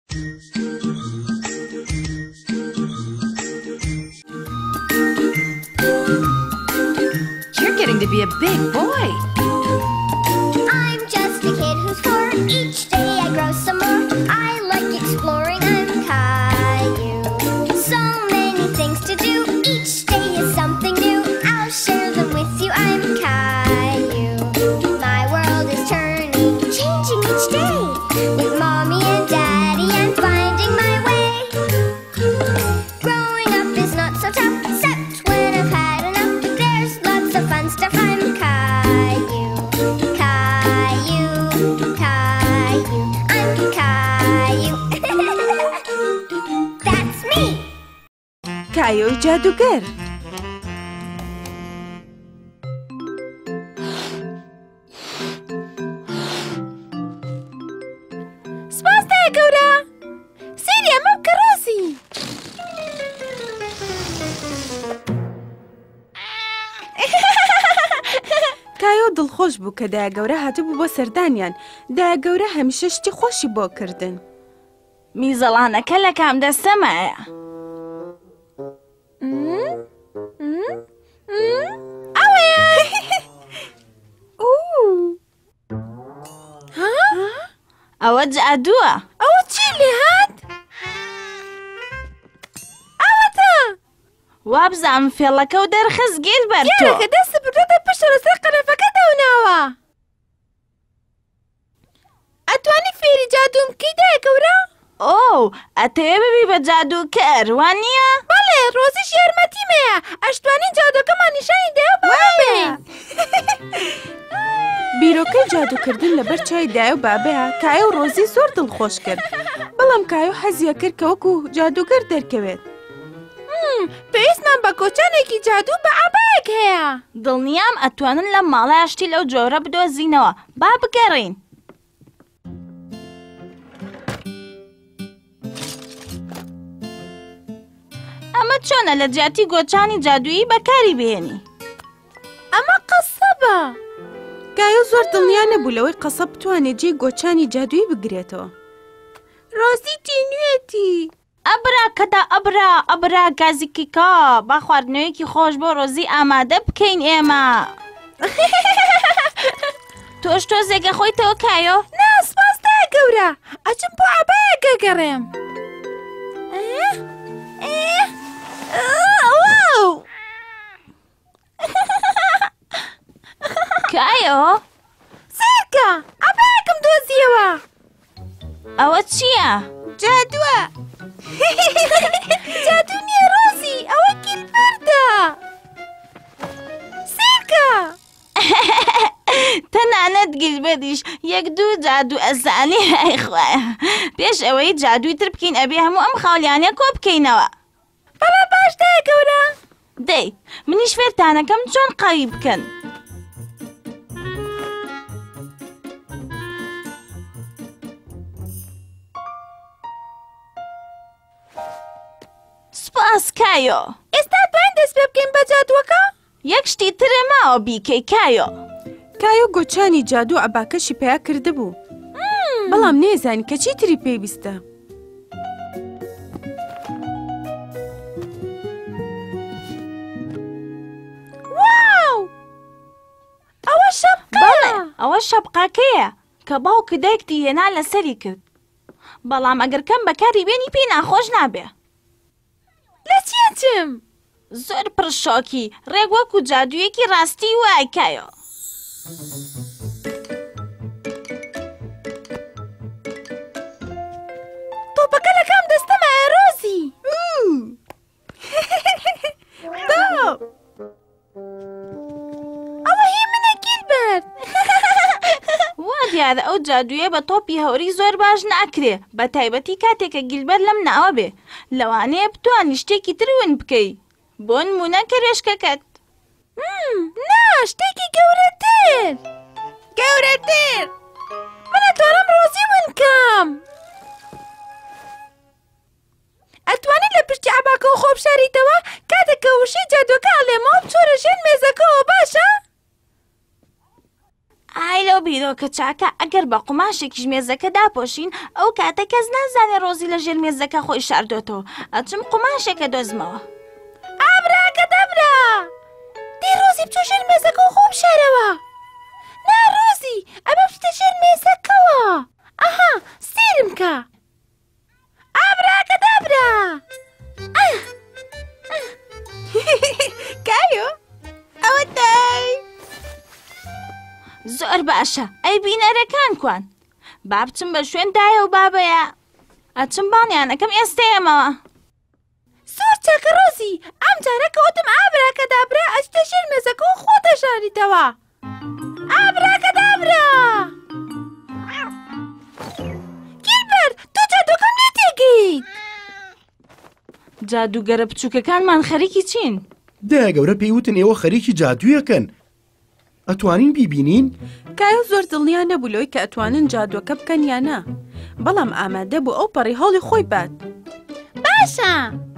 You're getting to be a big boy. I'm just a kid who's 4. Each day I grow some more. I like exploring. I'm Caillou. So many things to do. Each day is something new. I'll share them with you. I'm Caillou. My world is turning, changing each day. With Mommy and Daddy, I'm finding my way. Growing up is not so tough, except when I've had enough. But there's lots of fun stuff. I'm Caillou. Caillou, Caillou, I'm Caillou. That's me. کایۆ جادوگەر. سپاس دایە گەورە. سەیری ئەمە بکە ڕۆزی. کایۆ دڵخۆش بوو کە دایە گەورە هاتبوو بۆ سەردانیان. دایە گەورە هەمیشە شتی خۆشی بۆ کردن. میزەڵانەکە لە کام دەستەمایە؟ ئەوەیە. ئەوە جادووە. ئەوە چی لێ هات؟ ئەوەتە. وابزانم فێڵەکە و دەرخست گیلبەرتۆ. دیارەکە دەستە بردۆتە پشت لەسەر قەنەفەکە دەوناوە. ئەتوانی فێری جادووم بکەی دایە گەورە؟ ئۆ، ئەتەوێ ببی بە جادووکەر، وان نییە؟ بەڵێ، ڕۆزیش یارمەتیمەیە. ئەشتوانین جادووکەمان نیشانی دەیە بابێ. بیرۆکەی جادوکردن لەبەر چای دایە و بابەیە. کایۆ و ڕۆزی زۆر دڵخۆش کرد. بەڵام کایۆ حەزیە کرد کە وەکو جادوگەر دەرکەوێت. پێویستمان بە کۆچانێکی جادوو بە ئابایەک هەیە. دڵنیام ئەتوانن لە ماڵای شتی لەو جۆرە بدۆزینەوە. با بگەڕین. ئەمە چۆنە لە جیاتی گۆچانی جادویی بەکاری بهێنی؟ ئەمە قەسەبە. کایۆ زۆر دڵنیا نەبوو لەوەی قەسەب بتوانێت جێی گۆچانی جادویی بگرێتەوە. ڕۆزی تینوێتی. ئەبرا کەدا ئەبرا، ئەبرا گازێکی کا. با خواردنەوەیەکی خۆش بۆ ڕۆزی ئامادە بکەین ئێمە. تۆش تۆزێگە خۆیتەوە کایۆ؟ نا، سپاس دایە گەورە. ئەچم بۆ ئابایەکە گەڕێم. کایۆ؟ سیرکە، ئابایەکم دۆزیەوە. ئەوە چییە؟ جادووە. جادو نییە ڕۆزی، ئەوە گیلبەردە. سیرکە. تەنانەت گیلبەردیش یەک دوو جادوو ئەزانی هایخوایە. پێش ئەوەی جادووی تر بکەین ئەبێ هەموو ئەم خاولیانە کۆ بکەینەوە. بەڵێ باش دایە گەورە. دەی، منیش فێرتانەکەم چۆن قەوی بکەن. سپاس کایۆ. ئێستا توانین دەست پێ بکەین بە جادووەکە؟ یەک شتی ترە ماوە بیکەی کایۆ. کایۆ گۆچانی جادوو ئەباکەشی پیا کرده بوو. بەڵام نێزانی کە چی تری پێویستە. واو! ئەوە شەپقەیە. بەڵێ، ئەوە شەپقەکەیە کە باوکە دایکتی هێنا لەسەری کرد. بەڵام ئەگەر کەم بەکاری بێنی پێی ناخۆش نابێ. لە چێچم؟ زۆر پڕشۆکی، ڕێک وەکو جادوویەکی ڕاستی وای کایۆ. تۆپەکە لە کام دەستەمایە ڕۆزی؟ ئەوە هی منە گیلبەرد. وا دیارە ئەو جادوویە بە تۆپی هەوری زۆر باش ناکرێ، بە تایبەتی کاتێکە گیلبەر لەم ناوە بێ. لەوانەیە بتوانی شتێکی تر ون بکەی. بۆ نمونە کەرێشکەکەت. نا، شتێکی گەورەتر. گەورەتر. من ئەتوانم ڕۆزی ون بکەم. ئەتوانیت لە پشتی عەباکە و خۆ بشاریتەوە کاتێککە وشەی جادووەکە ئەڵێمەوە بچۆرە ژێر مێزەکەەوە، باشە؟ ئای لەو بیرۆکە چاکە ئەگەر بە قوماشێکیش مێزەکە داپۆشین ئەو کاتە کەس نازانێ ڕۆزی لە ژێر مێزەکە خۆی شاردۆتەوە ئەچم قوماشێکە دۆزمەوە. ئابراکەدابرا! دێ ڕۆزی بچۆ ژێر مێزەکە و خۆم شارەوە. نا ڕۆزی ئەمە بچتە ژێر مێزەکەوە. ئەها سیرم کە. ئابراکەدابرا! کایۆ ئەوە دای. زۆر باشە ئەی بینەرەکان کوان با بچم بە شوێن دایە و بابەیە ئەچم باڵیانەکەم ئێستەیەمەوە. زۆر چاکە ڕۆزی ئەم جارە کەوتم ئابراکەدابرا ئەچتە ژێر مێزەکە و خۆ دەژاریتەوە. ئابراکەدابرا! گیلبەرت تۆ جادۆکەم لێ تێگەیت. جادوگەرە بچووکەکانمان خەریکی چین؟ دایە گەورە پێیوتن ئێوە خەریکی جادوویەکەن. ئەتوانین بیبینین؟ کایۆ زۆر دڵنیا نەبوو لەوەی کە ئەتوانن جادووەکە بکەن یان نا، بەڵام ئامادە بوو ئەو پەڕی هەڵی خۆی بات. باشە!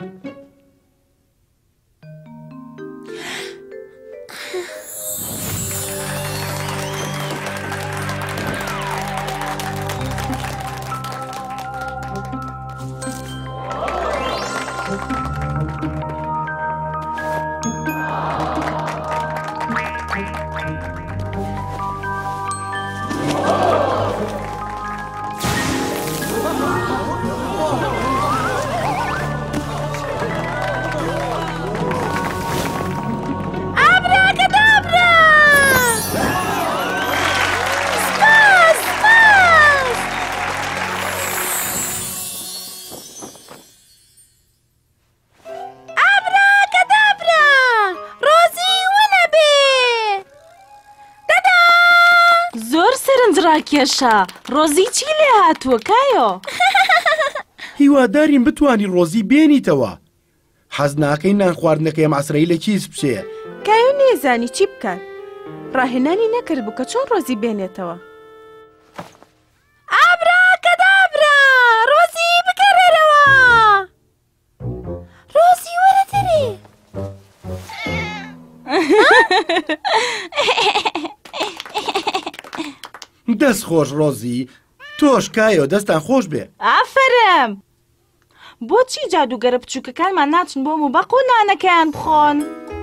ڕاکێشە ڕۆزی چی لێ هاتووە کایۆ؟ هیوادارین بتوانی ڕۆزی بێنیتەوە. حەز ناکەی نان خواردنەکەی مەعسرەی لە کیس بچێ. کایۆ نێزانی چی بکات، ڕاهێنانی نەکرد بوو کە چۆن ڕۆزی بێنێتەوە. ئابراکەدابرا! ڕۆزی بگەڕێرەوە! ڕۆزی وەرە دەرێ! دەست خۆش ڕۆزی، تۆش کایۆ دەستان خۆش بێ. ئافرم! بۆچی جادوگەرە بچووکەکانمان ناچن بۆ مەبەق و نانەکەیان بخۆن؟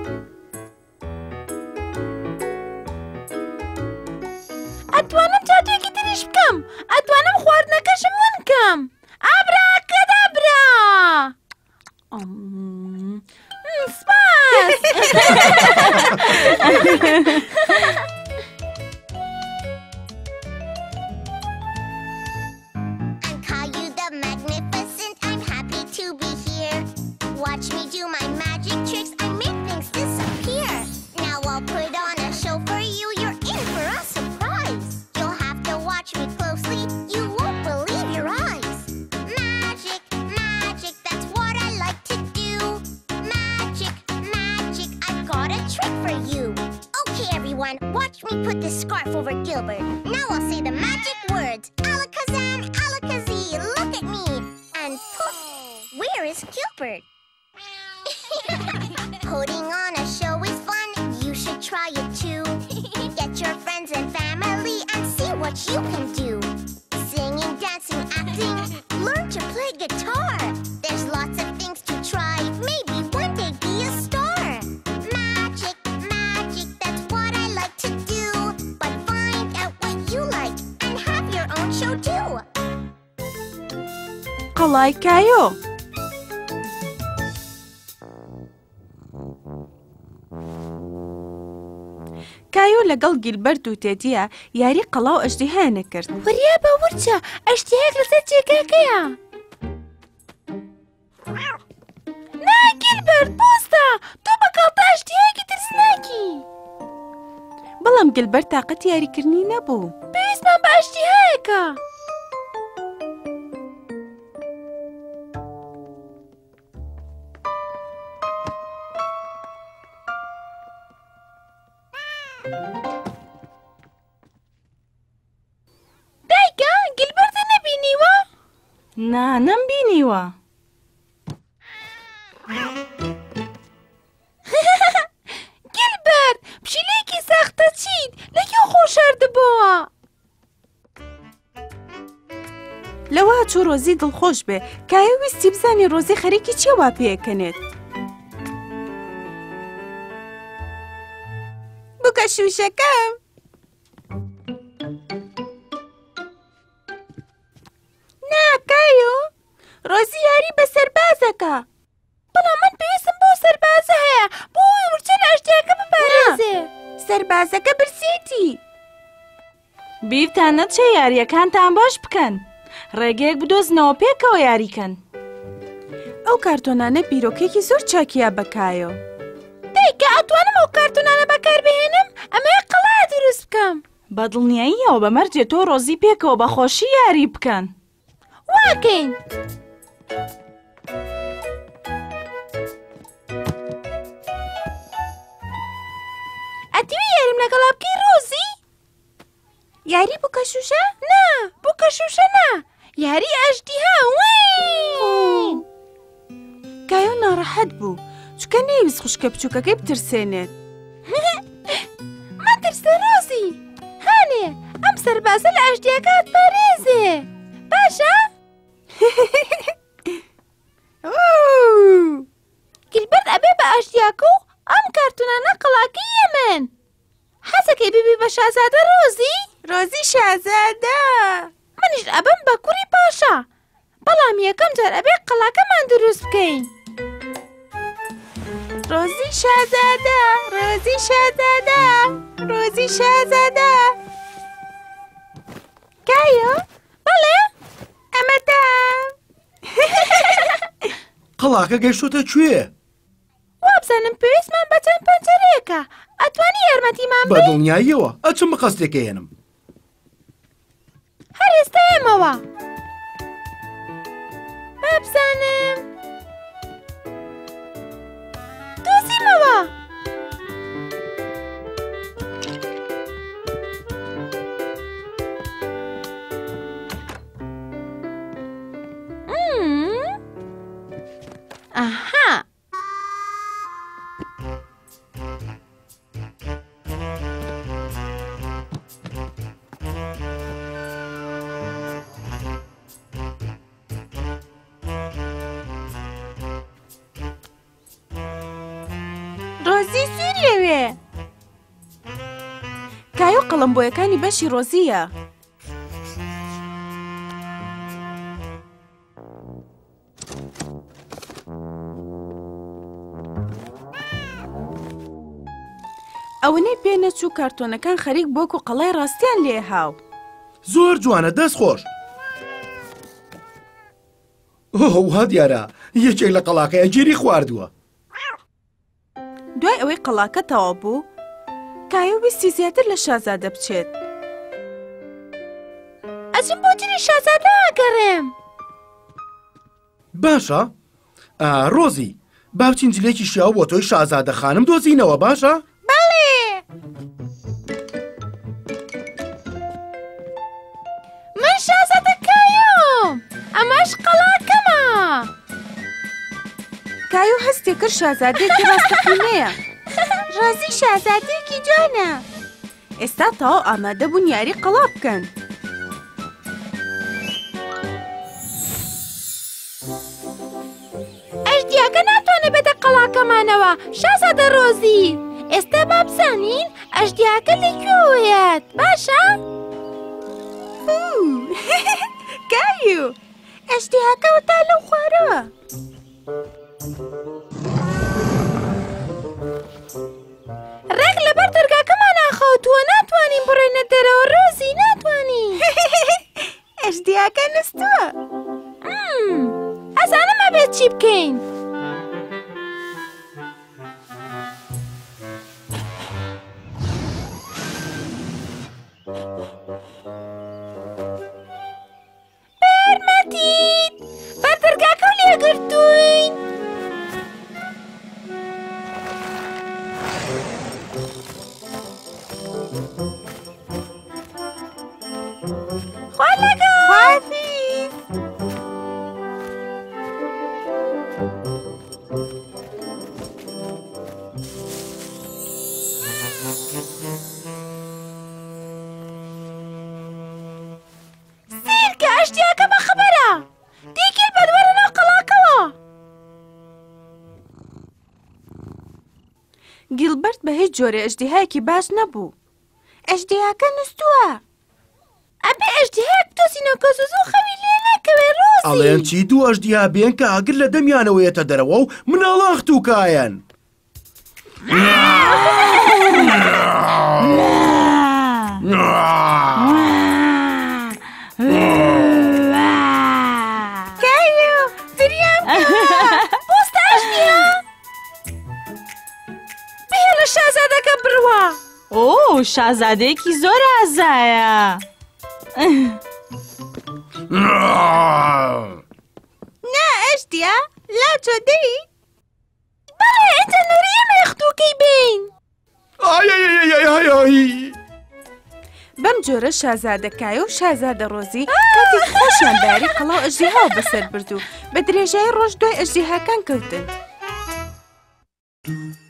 ئەتوانم جادوێکی تریش بکەم، ئەتوانم خواردنەکەشم ون بکەم. ئابراکەدابرا! سپاس! Watch me do my magic tricks. I make things disappear. Now I'll put on a show for you. You're in for a surprise. You'll have to watch me closely. You won't believe your eyes. Magic, magic, that's what I like to do. Magic, magic, I've got a trick for you. Okay, everyone, watch me put this scarf over Gilbert. Now I'll say the magic words. Alakazam, alakazee, look at me. And poof, where is Gilbert? Putting on a show is fun, you should try it too. Get your friends and family and see what you can do. Singing, dancing, acting, learn to play guitar. There's lots of things to try, maybe one day be a star. Magic, magic, that's what I like to do. But find out what you like and have your own show too. قەڵای کایۆ! کایۆ لەگەڵ گیلبەرت و تێدیە یاری قەڵا و ئەژدیهایانە کرد. وەریا بە ورچە ئەژدیهەیەک لەسەر جێگاکەیە. نا گیلبەرت بووستە، تۆ بەگەڵتە ئەژدیهەیەکی ترسناکی. بەڵام گیلبەرت تاقەتی یاریکردنی نەبوو. پێویستمان بە ئەژدیهەیەکە. دایکە گیلبەرتە نەبینیوە؟ نا نەمبینیوە. گیلبەرت پشیلەیەکی ساختە چیت لەکوێ خۆشەردبووە. لەوە چوو ڕۆزی دڵخۆش بێ کایە ویستی بزانی ڕۆزی خەریکی چێوا پێکەنێت. بکە شوشەکەم. ناکایۆ ڕۆزی یاری بە سەربازەکە. بەڵام من پێویستم بۆ سەربازە هەیە بۆی ورچە لە ئەشتیاکە بپارێزێ. سەربازەکە برسێتی. بیرتان نەچێ یاریەکانتان باش بکەن. ڕێگەیەک بدۆزنەوە پێکەوە یاریکەن. ئەو کارتۆنانە بیرۆکێکی زۆر چاکیە بەکایۆ. دیکە ئەتوانم ئەو کارتونانە بەکاربهێنم ئەمەیە قەڵا دروست بکەم. بە دڵنیاییەوە بەمەرجێ تۆ ڕۆزی پێکەوە بە خۆشی یاری بکەن. واکەین. ئەتیوی یاریم لەگەڵا بکەی ڕۆزی؟ یاری بکە شوشە؟ نا بکە شوشە نا یاری ئەژدیها کایۆ ناڕەحەت بوو چکە نەیویست خوشکە بچووکەکەی بترسێنێت. مەترسە ڕۆزی هانێ ئەم سەربازە لە ئەژدیاکات پارێزێ باشە؟ گیلبەرت ئەبێ بە ئەژدیاکە و ئەم کارتونانە قەڵاکەی من حەزەکەی ببی بە شازادە ڕۆزی؟ ڕۆزی شازادە منیش ئەبم بە کوڕی پاشا بەڵام یەکەم جار ئەبێ قەڵاکەمان دروست بکەین. ڕۆزی شازادە ڕۆزی شازادە ڕۆزی شازادە. کایۆ بەڵێ ئەمەدە. قەڵاکە گەیشتۆتە کوێ؟ وابزانم پێویستمان بە چەند پەنجەرەیەکە ئەتوانی یارمەتیمان بە بدەیت؟ دڵنیاییەوە ئەچم بە قەستێکە هێنم. هەر ئێستا ئێمەوە بابزانم دۆزیمەوە. ئاها ڕۆزی سووریەوێ. کایۆ قەڵەمبۆیەکانی بەشی ڕۆزیە. ئەوەنەی پێنەچوو کارتۆنەکان خەریک بۆک و قەڵای ڕاستیان لێ هاو. زۆر جوانە دەست خۆش. وا دیارە یەکێک لە قەڵاکەیە گیری خواردووە. دوای ئەوەی قەڵاکە تەواو بوو کایۆ ویستی زیاتر لە شازادە بچێت. ئەچم بۆ جلی شازادە ئاگەڕێم. باشە ڕۆزی باوچین جلێکی شیاو بۆ تۆی شازادە خانم دۆزینەوە باشە؟ بەڵێ من شازادەکەیەم ئەمەش قەڵاکەمە. کایۆ هەستی کرد شازادەیەکی ڕاستەقینەیە. ڕۆزی شازادەیەکی جوانە. ئێستا تەواو ئامادە بوون یاری قەڵا بکەن. ئەژدیاکە ناتوانێت بێتە قەڵاکەمانەوە شازادە ڕۆزی. ئێستا بابزانین ئەژدیاکە لەکوێوەیەت باشە؟ کایۆ ئەژدیاکە وتا لەو خوارەوە. ڕێک لەبەر دەرگاکەمان ناخەوتووە ناتوانین بڕێنە دەرەوە ڕۆزی ناتوانین. ئەژدیاکە نستووە. ئەزانم ئەبێت چی بکەین. بەرمەتیت بەردەرگاکە و لێگرتووین. خوا لەگەڵ. خوافیز. گیلبەرت بە هیچ جۆرە ئەژدیهایەکی باش نەبوو. ئەژدیهاکە نووسووە. ئەبێ ئەژدیهاک بتۆسینەوە کە زوو خەوی لێ ناکەوێ ڕۆزی. ئەڵێن چی دوو ئەژدیها بێن کە ئاگر لە دەمیانەوەیەتە دەرەوە و مناڵاخت و کایەن. کایۆ فریام بۆستە ئەژدیها بهێ لە شازادەکە بڕوە. ئۆ شازادەیەکی زۆر ئازایە. نا ئەژدیا لاچۆ دەی؟ بەڵێ ئێتە نووریە مەختووکەی بین. بەم جۆرە شازادەکایە و شازادە ڕۆزی کاتێک خۆشیان باری قەڵاو ئەژدیهاوە بەسەر بردو بە درێژایی ڕۆژ دوای ئەژدیهاکان کەوتن.